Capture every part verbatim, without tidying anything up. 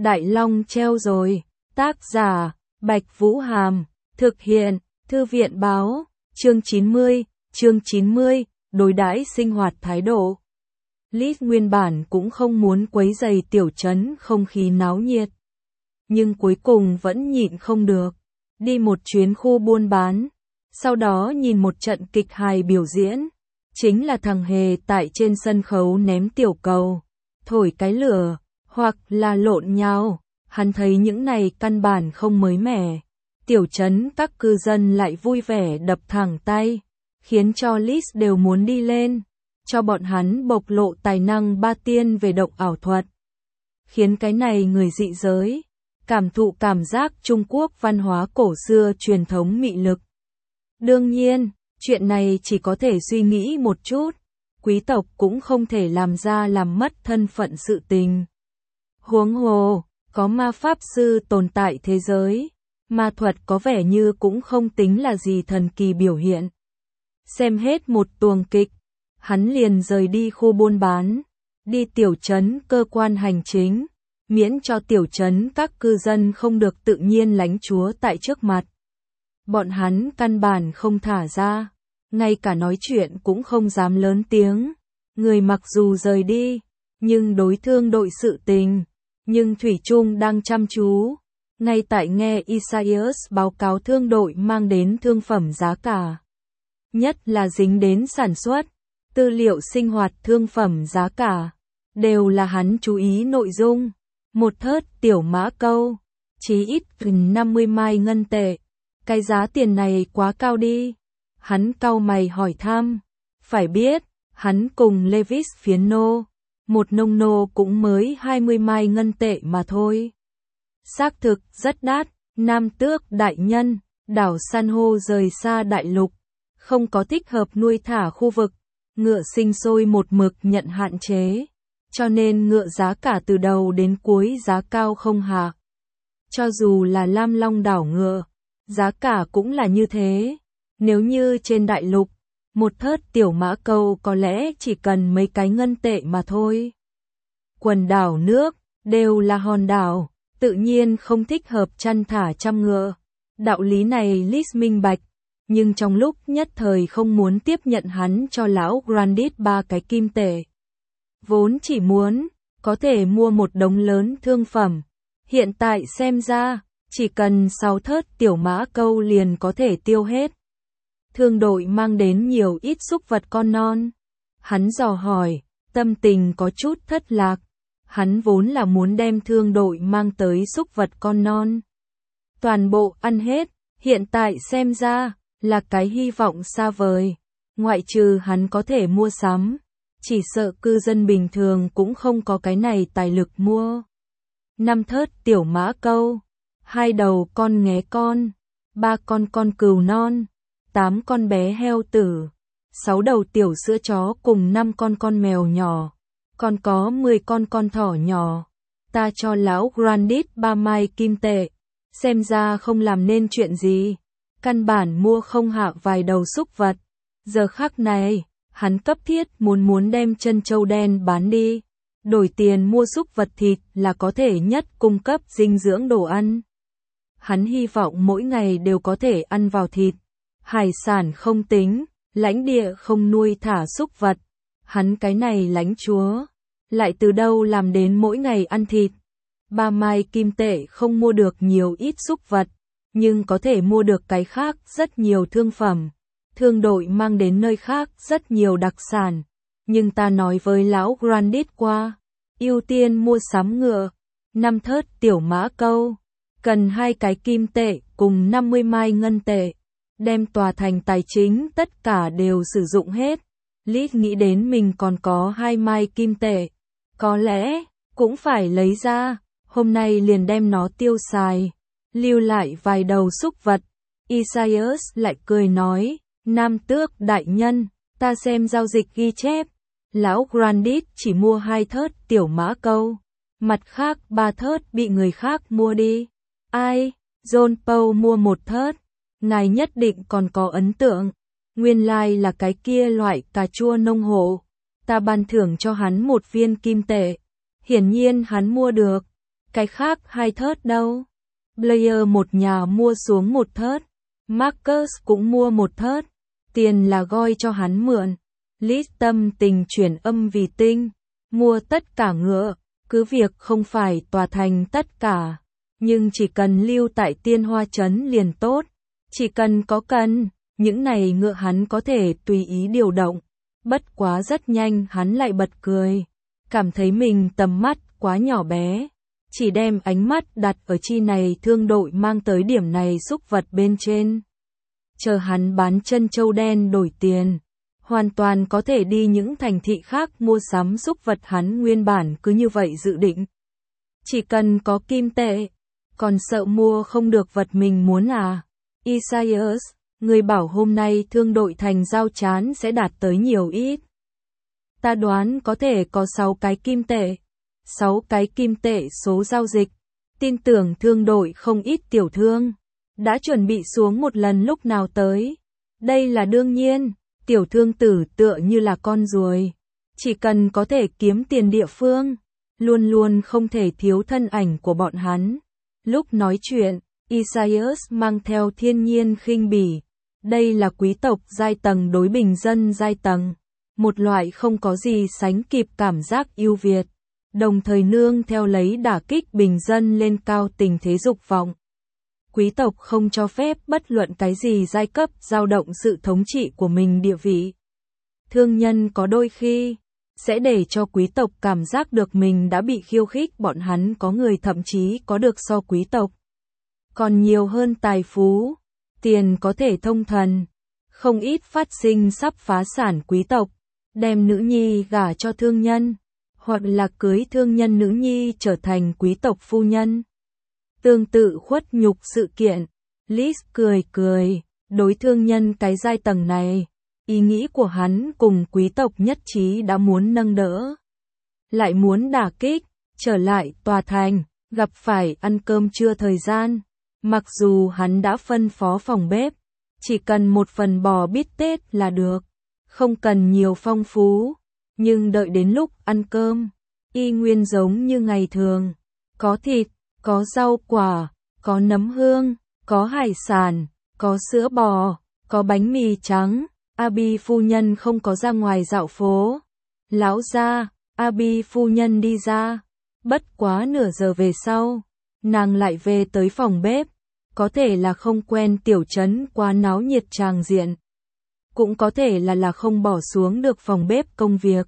Đại Long treo rồi. Tác giả, Bạch Vũ Hàm. Thực hiện, Thư viện báo. Chương chín mươi, chương chín mươi, đối đãi sinh hoạt thái độ. Liz nguyên bản cũng không muốn quấy rầy tiểu trấn không khí náo nhiệt. Nhưng cuối cùng vẫn nhịn không được. Đi một chuyến khu buôn bán. Sau đó nhìn một trận kịch hài biểu diễn. Chính là thằng Hề tại trên sân khấu ném tiểu cầu, thổi cái lửa, hoặc là lộn nhào. Hắn thấy những này căn bản không mới mẻ. Tiểu trấn các cư dân lại vui vẻ đập thẳng tay, khiến cho Liz đều muốn đi lên, cho bọn hắn bộc lộ tài năng ba tiên về động ảo thuật. Khiến cái này người dị giới, cảm thụ cảm giác Trung Quốc văn hóa cổ xưa truyền thống mị lực. Đương nhiên, chuyện này chỉ có thể suy nghĩ một chút, quý tộc cũng không thể làm ra làm mất thân phận sự tình. Huống hồ, có ma pháp sư tồn tại thế giới, ma thuật có vẻ như cũng không tính là gì thần kỳ biểu hiện. Xem hết một tuồng kịch, hắn liền rời đi khu buôn bán, đi tiểu trấn cơ quan hành chính, miễn cho tiểu trấn các cư dân không được tự nhiên lánh chúa tại trước mặt. Bọn hắn căn bản không thả ra, ngay cả nói chuyện cũng không dám lớn tiếng. Người mặc dù rời đi, nhưng đối thương đội sự tình, nhưng thủy chung đang chăm chú, ngay tại nghe Isaias báo cáo thương đội mang đến thương phẩm giá cả. Nhất là dính đến sản xuất, tư liệu sinh hoạt thương phẩm giá cả, đều là hắn chú ý nội dung. Một thớt tiểu mã câu, chí ít gần năm mươi mai ngân tệ. Cái giá tiền này quá cao đi. Hắn cau mày hỏi thăm. Phải biết, hắn cùng Levis phiến nô, một nông nô cũng mới hai mươi mai ngân tệ mà thôi. Xác thực rất đắt. Nam tước đại nhân, đảo san hô rời xa đại lục, không có thích hợp nuôi thả khu vực, ngựa sinh sôi một mực nhận hạn chế, cho nên ngựa giá cả từ đầu đến cuối giá cao không hạ. Cho dù là Lam Long đảo ngựa, giá cả cũng là như thế. Nếu như trên đại lục, một thớt tiểu mã câu có lẽ chỉ cần mấy cái ngân tệ mà thôi. Quần đảo nước, đều là hòn đảo, tự nhiên không thích hợp chăn thả trăm ngựa. Đạo lý này Liz minh bạch, nhưng trong lúc nhất thời không muốn tiếp nhận hắn cho lão Grandit ba cái kim tệ. Vốn chỉ muốn, có thể mua một đống lớn thương phẩm. Hiện tại xem ra, chỉ cần sáu thớt tiểu mã câu liền có thể tiêu hết. Thương đội mang đến nhiều ít súc vật con non. Hắn dò hỏi, tâm tình có chút thất lạc. Hắn vốn là muốn đem thương đội mang tới súc vật con non. Toàn bộ ăn hết, hiện tại xem ra, là cái hy vọng xa vời. Ngoại trừ hắn có thể mua sắm, chỉ sợ cư dân bình thường cũng không có cái này tài lực mua. Năm thớt tiểu mã câu, hai đầu con nghé con, ba con con cừu non, tám con bé heo tử, sáu đầu tiểu sữa chó cùng năm con con mèo nhỏ, còn có mười con con thỏ nhỏ. Ta cho lão Grandit ba mai kim tệ, xem ra không làm nên chuyện gì, căn bản mua không hạ vài đầu súc vật. Giờ khắc này, hắn cấp thiết muốn muốn đem chân trâu đen bán đi, đổi tiền mua súc vật thịt là có thể nhất cung cấp dinh dưỡng đồ ăn. Hắn hy vọng mỗi ngày đều có thể ăn vào thịt, hải sản không tính, lãnh địa không nuôi thả súc vật. Hắn cái này lãnh chúa, lại từ đâu làm đến mỗi ngày ăn thịt. Ba mai kim tệ không mua được nhiều ít súc vật, nhưng có thể mua được cái khác rất nhiều thương phẩm. Thương đội mang đến nơi khác rất nhiều đặc sản, nhưng ta nói với lão Grandit qua, ưu tiên mua sắm ngựa. Năm thớt tiểu mã câu, cần hai cái kim tệ cùng năm mươi mai ngân tệ, đem tòa thành tài chính tất cả đều sử dụng hết. Liz nghĩ đến mình còn có hai mai kim tệ, có lẽ cũng phải lấy ra, hôm nay liền đem nó tiêu xài, lưu lại vài đầu súc vật. Isaias lại cười nói, Nam tước đại nhân, ta xem giao dịch ghi chép, lão Grandit chỉ mua hai thớt tiểu mã câu, mặt khác ba thớt bị người khác mua đi. Ai? John Paul mua một thớt, ngài nhất định còn có ấn tượng, nguyên lai like là cái kia loại cà chua nông hộ, ta ban thưởng cho hắn một viên kim tệ, hiển nhiên hắn mua được. Cái khác hai thớt đâu? Blair một nhà mua xuống một thớt. Marcus cũng mua một thớt. Tiền là Goy cho hắn mượn. Liz tâm tình chuyển âm vì tinh. Mua tất cả ngựa. Cứ việc không phải tòa thành tất cả. Nhưng chỉ cần lưu tại Tiên Hoa Trấn liền tốt. Chỉ cần có cần, những này ngựa hắn có thể tùy ý điều động. Bất quá rất nhanh hắn lại bật cười. Cảm thấy mình tầm mắt quá nhỏ bé. Chỉ đem ánh mắt đặt ở chi này thương đội mang tới điểm này xúc vật bên trên. Chờ hắn bán chân châu đen đổi tiền. Hoàn toàn có thể đi những thành thị khác mua sắm xúc vật hắn nguyên bản cứ như vậy dự định. Chỉ cần có kim tệ. Còn sợ mua không được vật mình muốn à? Isaias, người bảo hôm nay thương đội thành giao chán sẽ đạt tới nhiều ít. Ta đoán có thể có sáu cái kim tệ. sáu cái kim tệ số giao dịch. Tin tưởng thương đội không ít tiểu thương. Đã chuẩn bị xuống một lần lúc nào tới. Đây là đương nhiên. Tiểu thương tử tựa như là con ruồi. Chỉ cần có thể kiếm tiền địa phương. Luôn luôn không thể thiếu thân ảnh của bọn hắn. Lúc nói chuyện, Isaias mang theo thiên nhiên khinh bỉ. Đây là quý tộc giai tầng đối bình dân giai tầng. Một loại không có gì sánh kịp cảm giác ưu việt. Đồng thời nương theo lấy đả kích bình dân lên cao tình thế dục vọng. Quý tộc không cho phép bất luận cái gì giai cấp dao động sự thống trị của mình địa vị. Thương nhân có đôi khi sẽ để cho quý tộc cảm giác được mình đã bị khiêu khích, bọn hắn có người thậm chí có được so quý tộc còn nhiều hơn tài phú, tiền có thể thông thần. Không ít phát sinh sắp phá sản quý tộc, đem nữ nhi gả cho thương nhân, hoặc là cưới thương nhân nữ nhi trở thành quý tộc phu nhân. Tương tự khuất nhục sự kiện, Liz cười cười, đối thương nhân cái giai tầng này, ý nghĩ của hắn cùng quý tộc nhất trí đã muốn nâng đỡ. Lại muốn đả kích, trở lại tòa thành, gặp phải ăn cơm trưa thời gian. Mặc dù hắn đã phân phó phòng bếp, chỉ cần một phần bò bít tết là được, không cần nhiều phong phú, nhưng đợi đến lúc ăn cơm, y nguyên giống như ngày thường, có thịt, có rau quả, có nấm hương, có hải sản, có sữa bò, có bánh mì trắng. Abi phu nhân không có ra ngoài dạo phố. Lão gia, Abi phu nhân đi ra. Bất quá nửa giờ về sau, nàng lại về tới phòng bếp. Có thể là không quen tiểu trấn quá náo nhiệt tràng diện. Cũng có thể là là không bỏ xuống được phòng bếp công việc.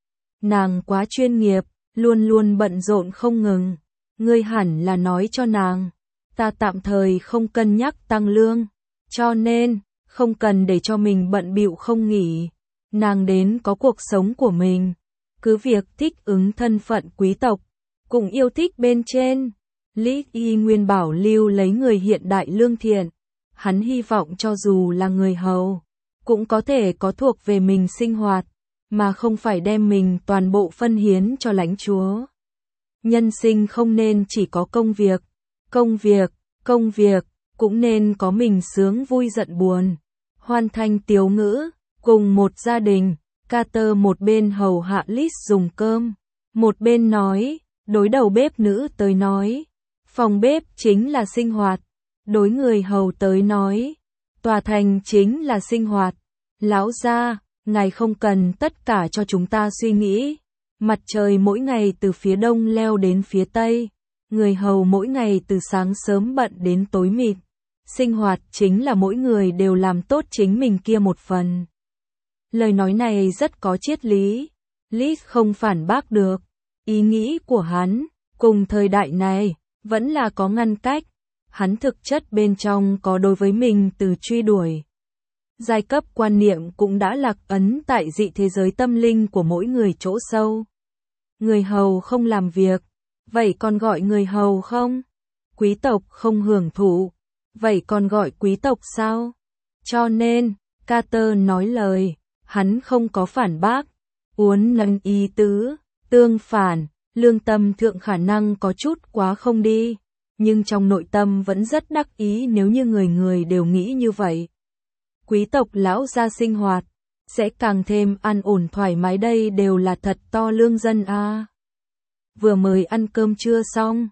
Nàng quá chuyên nghiệp, luôn luôn bận rộn không ngừng. Ngươi hẳn là nói cho nàng, ta tạm thời không cân nhắc tăng lương, cho nên không cần để cho mình bận bịu không nghỉ. Nàng đến có cuộc sống của mình, cứ việc thích ứng thân phận quý tộc, cũng yêu thích bên trên. Lý Y nguyên bảo lưu lấy người hiện đại lương thiện. Hắn hy vọng cho dù là người hầu, cũng có thể có thuộc về mình sinh hoạt, mà không phải đem mình toàn bộ phân hiến cho lãnh chúa. Nhân sinh không nên chỉ có công việc, công việc, công việc, cũng nên có mình sướng vui giận buồn. Hoàn thành tiếu ngữ, cùng một gia đình, Carter một bên hầu hạ Liz dùng cơm, một bên nói, đối đầu bếp nữ tới nói, phòng bếp chính là sinh hoạt, đối người hầu tới nói, tòa thành chính là sinh hoạt. Lão gia, ngài không cần tất cả cho chúng ta suy nghĩ. Mặt trời mỗi ngày từ phía đông leo đến phía tây, người hầu mỗi ngày từ sáng sớm bận đến tối mịt. Sinh hoạt chính là mỗi người đều làm tốt chính mình kia một phần. Lời nói này rất có triết lý. Liz không phản bác được. Ý nghĩ của hắn, cùng thời đại này, vẫn là có ngăn cách. Hắn thực chất bên trong có đối với mình từ truy đuổi. Giai cấp quan niệm cũng đã lạc ấn tại dị thế giới tâm linh của mỗi người chỗ sâu. Người hầu không làm việc, vậy còn gọi người hầu không? Quý tộc không hưởng thụ, vậy còn gọi quý tộc sao? Cho nên, Carter nói lời, hắn không có phản bác, uốn nắn ý tứ, tương phản, lương tâm thượng khả năng có chút quá không đi, nhưng trong nội tâm vẫn rất đắc ý nếu như người người đều nghĩ như vậy. Quý tộc lão gia sinh hoạt, sẽ càng thêm an ổn thoải mái, đây đều là thật to lương dân a. À. Vừa mới ăn cơm trưa xong,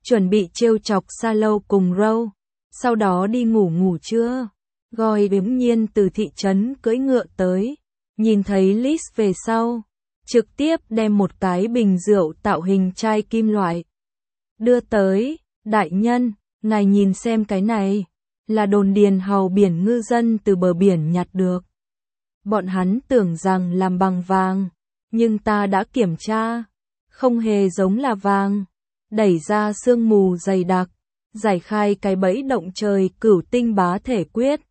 chuẩn bị trêu chọc Sa Lâu cùng Râu, sau đó đi ngủ ngủ trưa. Goi bỗng nhiên từ thị trấn cưỡi ngựa tới, nhìn thấy Liz về sau, trực tiếp đem một cái bình rượu tạo hình chai kim loại đưa tới. Đại nhân, ngài nhìn xem cái này, là đồn điền hầu biển ngư dân từ bờ biển nhặt được. Bọn hắn tưởng rằng làm bằng vàng, nhưng ta đã kiểm tra, không hề giống là vàng. Đẩy ra sương mù dày đặc, giải khai cái bẫy động trời cửu tinh bá thể quyết,